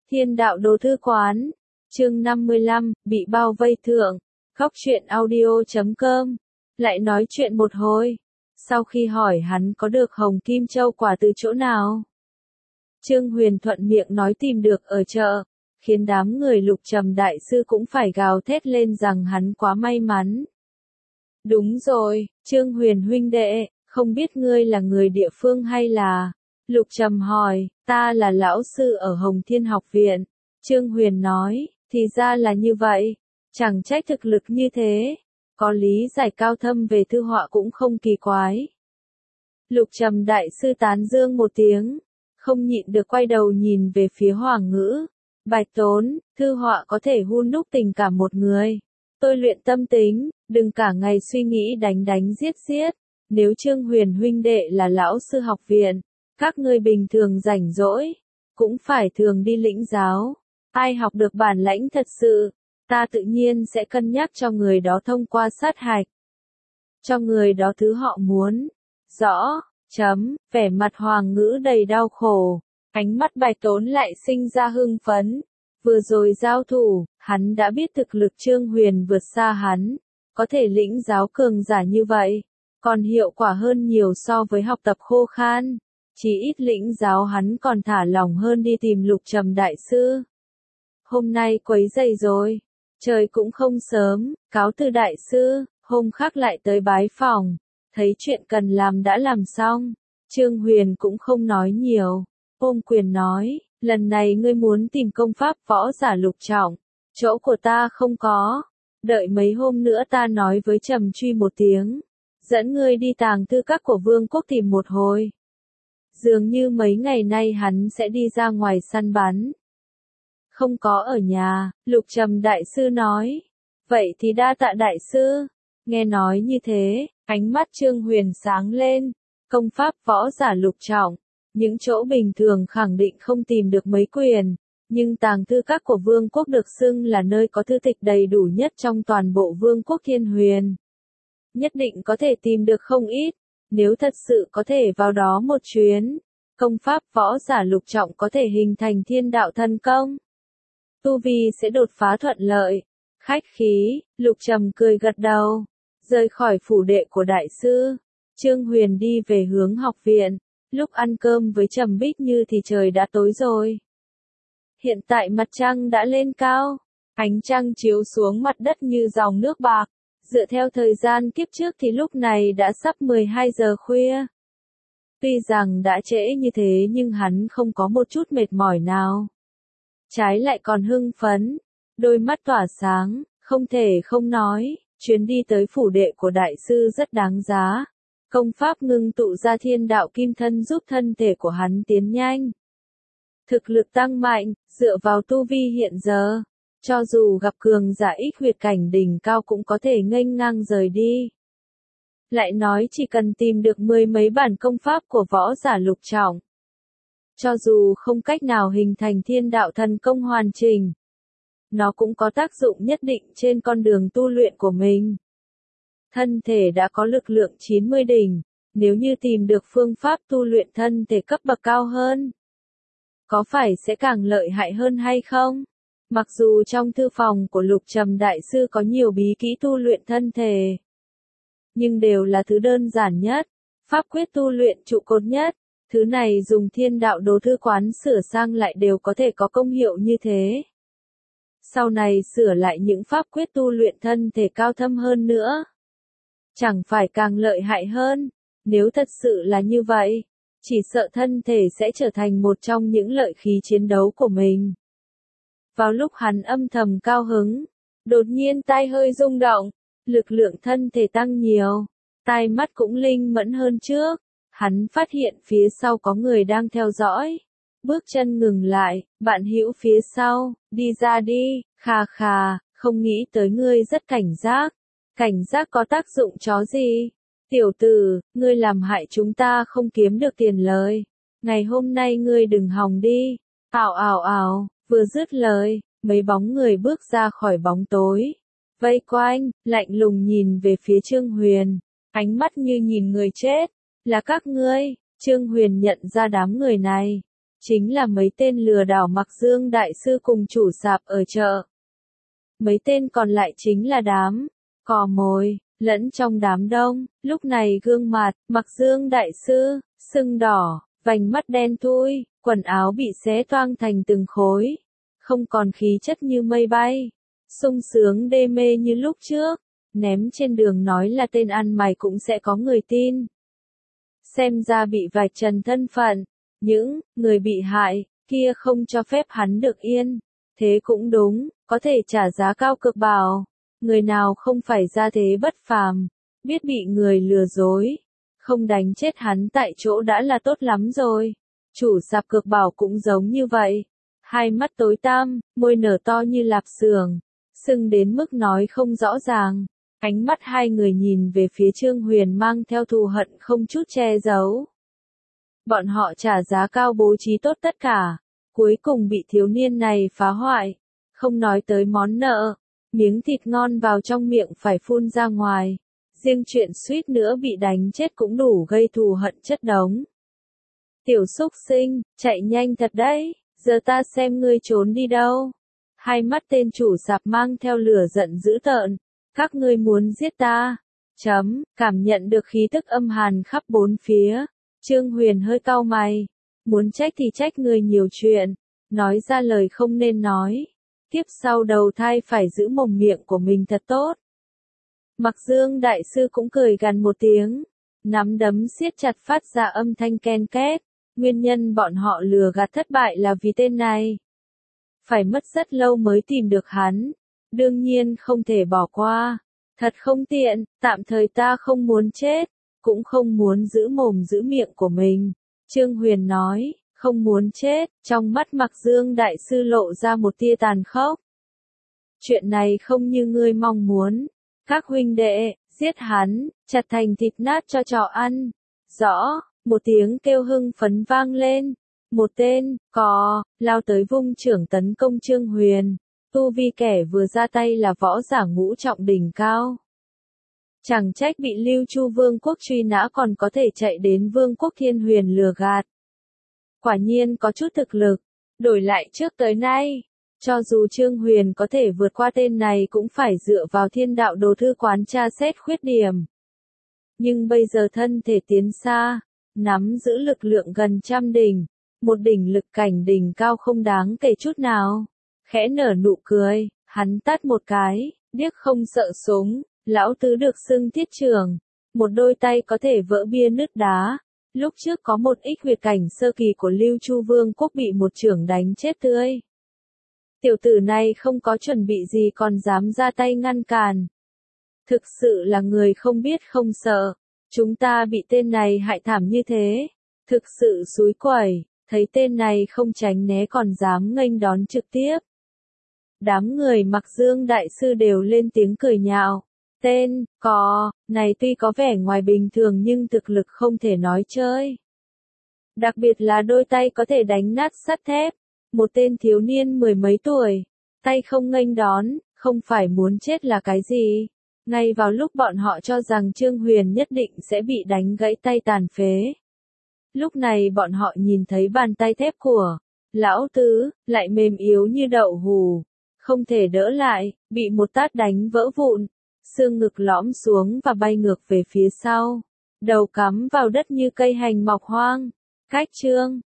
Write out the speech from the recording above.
Thiên đạo đồ thư quán, chương 55, bị bao vây thượng, Góc truyện audio.com, lại nói chuyện một hồi, sau khi hỏi hắn có được hồng kim châu quả từ chỗ nào. Trương Huyền thuận miệng nói tìm được ở chợ, khiến đám người Lục Trầm đại sư cũng phải gào thét lên rằng hắn quá may mắn. Đúng rồi, Trương Huyền huynh đệ, không biết ngươi là người địa phương hay là... Lục Trầm hỏi, ta là lão sư ở Hồng Thiên học viện. Trương Huyền nói, thì ra là như vậy, chẳng trách thực lực như thế, có lý giải cao thâm về thư họa cũng không kỳ quái. Lục Trầm đại sư tán dương một tiếng, không nhịn được quay đầu nhìn về phía Hoàng Ngữ. Bạch Tốn, thư họa có thể hun đúc tình cảm một người. Tôi luyện tâm tính, đừng cả ngày suy nghĩ đánh đánh giết giết. Nếu Trương Huyền huynh đệ là lão sư học viện, các ngươi bình thường rảnh rỗi, cũng phải thường đi lĩnh giáo. Ai học được bản lãnh thật sự, ta tự nhiên sẽ cân nhắc cho người đó thông qua sát hạch. Cho người đó thứ họ muốn. Rõ, vẻ mặt Hoàng Ngữ đầy đau khổ, ánh mắt Bạch Tốn lại sinh ra hưng phấn. Vừa rồi giao thủ, hắn đã biết thực lực Trương Huyền vượt xa hắn, có thể lĩnh giáo cường giả như vậy, còn hiệu quả hơn nhiều so với học tập khô khan. Chỉ ít lĩnh giáo hắn còn thả lòng hơn đi tìm Lục Trầm đại sư. Hôm nay quấy rầy rồi, trời cũng không sớm, cáo từ đại sư, hôm khác lại tới bái phòng, thấy chuyện cần làm đã làm xong. Trương Huyền cũng không nói nhiều, ôm quyền nói, lần này ngươi muốn tìm công pháp võ giả lục trọng, chỗ của ta không có, đợi mấy hôm nữa ta nói với Trầm Truy một tiếng, dẫn ngươi đi tàng thư các của Vương quốc tìm một hồi. Dường như mấy ngày nay hắn sẽ đi ra ngoài săn bắn. Không có ở nhà, Lục Trầm đại sư nói. Vậy thì đa tạ đại sư. Nghe nói như thế, ánh mắt Trương Huyền sáng lên. Công pháp võ giả lục trọng, những chỗ bình thường khẳng định không tìm được mấy quyền. Nhưng tàng thư các của Vương quốc được xưng là nơi có thư tịch đầy đủ nhất trong toàn bộ Vương quốc Thiên Huyền. Nhất định có thể tìm được không ít. Nếu thật sự có thể vào đó một chuyến, công pháp võ giả lục trọng có thể hình thành thiên đạo thần công. Tu vi sẽ đột phá thuận lợi. Khách khí, Lục Trầm cười gật đầu. Rời khỏi phủ đệ của đại sư, Trương Huyền đi về hướng học viện. Lúc ăn cơm với Trầm Bích Như thì trời đã tối rồi. Hiện tại mặt trăng đã lên cao, ánh trăng chiếu xuống mặt đất như dòng nước bạc. Dựa theo thời gian kiếp trước thì lúc này đã sắp 12 giờ khuya. Tuy rằng đã trễ như thế nhưng hắn không có một chút mệt mỏi nào. Trái lại còn hưng phấn, đôi mắt tỏa sáng, không thể không nói, chuyến đi tới phủ đệ của đại sư rất đáng giá. Công pháp ngưng tụ ra thiên đạo kim thân giúp thân thể của hắn tiến nhanh. Thực lực tăng mạnh, dựa vào tu vi hiện giờ. Cho dù gặp cường giả ích huyệt cảnh đỉnh cao cũng có thể nghênh ngang rời đi. Lại nói chỉ cần tìm được 10 mấy bản công pháp của võ giả lục trọng. Cho dù không cách nào hình thành thiên đạo thần công hoàn chỉnh, nó cũng có tác dụng nhất định trên con đường tu luyện của mình. Thân thể đã có lực lượng 90 đỉnh, nếu như tìm được phương pháp tu luyện thân thể cấp bậc cao hơn, có phải sẽ càng lợi hại hơn hay không? Mặc dù trong thư phòng của Lục Trầm đại sư có nhiều bí kỹ tu luyện thân thể, nhưng đều là thứ đơn giản nhất, pháp quyết tu luyện trụ cột nhất, thứ này dùng thiên đạo đồ thư quán sửa sang lại đều có thể có công hiệu như thế. Sau này sửa lại những pháp quyết tu luyện thân thể cao thâm hơn nữa, chẳng phải càng lợi hại hơn? Nếu thật sự là như vậy, chỉ sợ thân thể sẽ trở thành một trong những lợi khí chiến đấu của mình. Vào lúc hắn âm thầm cao hứng, đột nhiên tai hơi rung động, lực lượng thân thể tăng nhiều, tai mắt cũng linh mẫn hơn trước. Hắn phát hiện phía sau có người đang theo dõi. Bước chân ngừng lại, bạn hữu phía sau, đi ra đi, khà khà, không nghĩ tới ngươi rất cảnh giác. Cảnh giác có tác dụng chó gì? Tiểu tử, ngươi làm hại chúng ta không kiếm được tiền lời. Ngày hôm nay ngươi đừng hòng đi. Ảo ảo ảo. Vừa dứt lời, mấy bóng người bước ra khỏi bóng tối. Vây quanh, lạnh lùng nhìn về phía Trương Huyền. Ánh mắt như nhìn người chết. Là các ngươi. Trương Huyền nhận ra đám người này. chính là mấy tên lừa đảo mặc Dương đại sư cùng chủ sạp ở chợ. Mấy tên còn lại chính là đám cò mồi, lẫn trong đám đông, lúc này gương mặt, mặc Dương đại sư, sưng đỏ, vành mắt đen thui, quần áo bị xé toang thành từng khối, không còn khí chất như mây bay, sung sướng đê mê như lúc trước, ném trên đường nói là tên ăn mày cũng sẽ có người tin. Xem ra bị vạch trần thân phận, những người bị hại kia không cho phép hắn được yên. Thế cũng đúng, có thể trả giá cao cực bảo. Người nào không phải ra thế bất phàm, biết bị người lừa dối, không đánh chết hắn tại chỗ đã là tốt lắm rồi. Chủ sạp cược bảo cũng giống như vậy. Hai mắt tối tăm, môi nở to như lạp xưởng, sưng đến mức nói không rõ ràng. Ánh mắt hai người nhìn về phía Trương Huyền mang theo thù hận không chút che giấu. Bọn họ trả giá cao bố trí tốt tất cả, cuối cùng bị thiếu niên này phá hoại. Không nói tới món nợ, miếng thịt ngon vào trong miệng phải phun ra ngoài. Riêng chuyện suýt nữa bị đánh chết cũng đủ gây thù hận chất đống. Tiểu xúc sinh, chạy nhanh thật đấy, giờ ta xem ngươi trốn đi đâu. Hai mắt tên chủ sạp mang theo lửa giận dữ tợn. Các ngươi muốn giết ta. Cảm nhận được khí tức âm hàn khắp bốn phía. Trương Huyền hơi cau mày. Muốn trách thì trách người nhiều chuyện. Nói ra lời không nên nói. Tiếp sau đầu thai phải giữ mồm miệng của mình thật tốt. Mặc Dương đại sư cũng cười gằn một tiếng. Nắm đấm siết chặt phát ra âm thanh ken két. Nguyên nhân bọn họ lừa gạt thất bại là vì tên này. Phải mất rất lâu mới tìm được hắn. Đương nhiên không thể bỏ qua. Thật không tiện, tạm thời ta không muốn chết, cũng không muốn giữ mồm giữ miệng của mình. Trương Huyền nói, không muốn chết, trong mắt Mặc Dương đại sư lộ ra một tia tàn khốc. Chuyện này không như ngươi mong muốn. Các huynh đệ, giết hắn, chặt thành thịt nát cho chó ăn. Rõ, một tiếng kêu hưng phấn vang lên. Một tên, cò, lao tới vung chưởng tấn công Trương Huyền. Tu vi kẻ vừa ra tay là võ giả ngũ trọng đỉnh cao. Chẳng trách bị Lưu Chu Vương quốc truy nã còn có thể chạy đến Vương quốc Thiên Huyền lừa gạt. Quả nhiên có chút thực lực, đổi lại trước tới nay. Cho dù Trương Huyền có thể vượt qua tên này cũng phải dựa vào Thiên Đạo Đồ Thư quán tra xét khuyết điểm. Nhưng bây giờ thân thể tiến xa, nắm giữ lực lượng gần trăm đỉnh, một đỉnh lực cảnh đỉnh cao không đáng kể chút nào. Khẽ nở nụ cười, hắn tát một cái, điếc không sợ súng, lão tứ được xưng thiết trưởng, một đôi tay có thể vỡ bia nứt đá. Lúc trước có một ít huyệt cảnh sơ kỳ của Lưu Chu Vương quốc bị một trưởng đánh chết tươi. Tiểu tử này không có chuẩn bị gì còn dám ra tay ngăn cản. Thực sự là người không biết không sợ. Chúng ta bị tên này hại thảm như thế. Thực sự xúi quẩy, thấy tên này không tránh né còn dám nghênh đón trực tiếp. Đám người Mặc Dương đại sư đều lên tiếng cười nhạo. Tên, cò, này tuy có vẻ ngoài bình thường nhưng thực lực không thể nói chơi. Đặc biệt là đôi tay có thể đánh nát sắt thép. Một tên thiếu niên mười mấy tuổi, tay không nghênh đón, không phải muốn chết là cái gì. Ngay vào lúc bọn họ cho rằng Trương Huyền nhất định sẽ bị đánh gãy tay tàn phế. Lúc này bọn họ nhìn thấy bàn tay thép của lão tứ, lại mềm yếu như đậu hù. Không thể đỡ lại, bị một tát đánh vỡ vụn. Xương ngực lõm xuống và bay ngược về phía sau. Đầu cắm vào đất như cây hành mọc hoang. Cách chương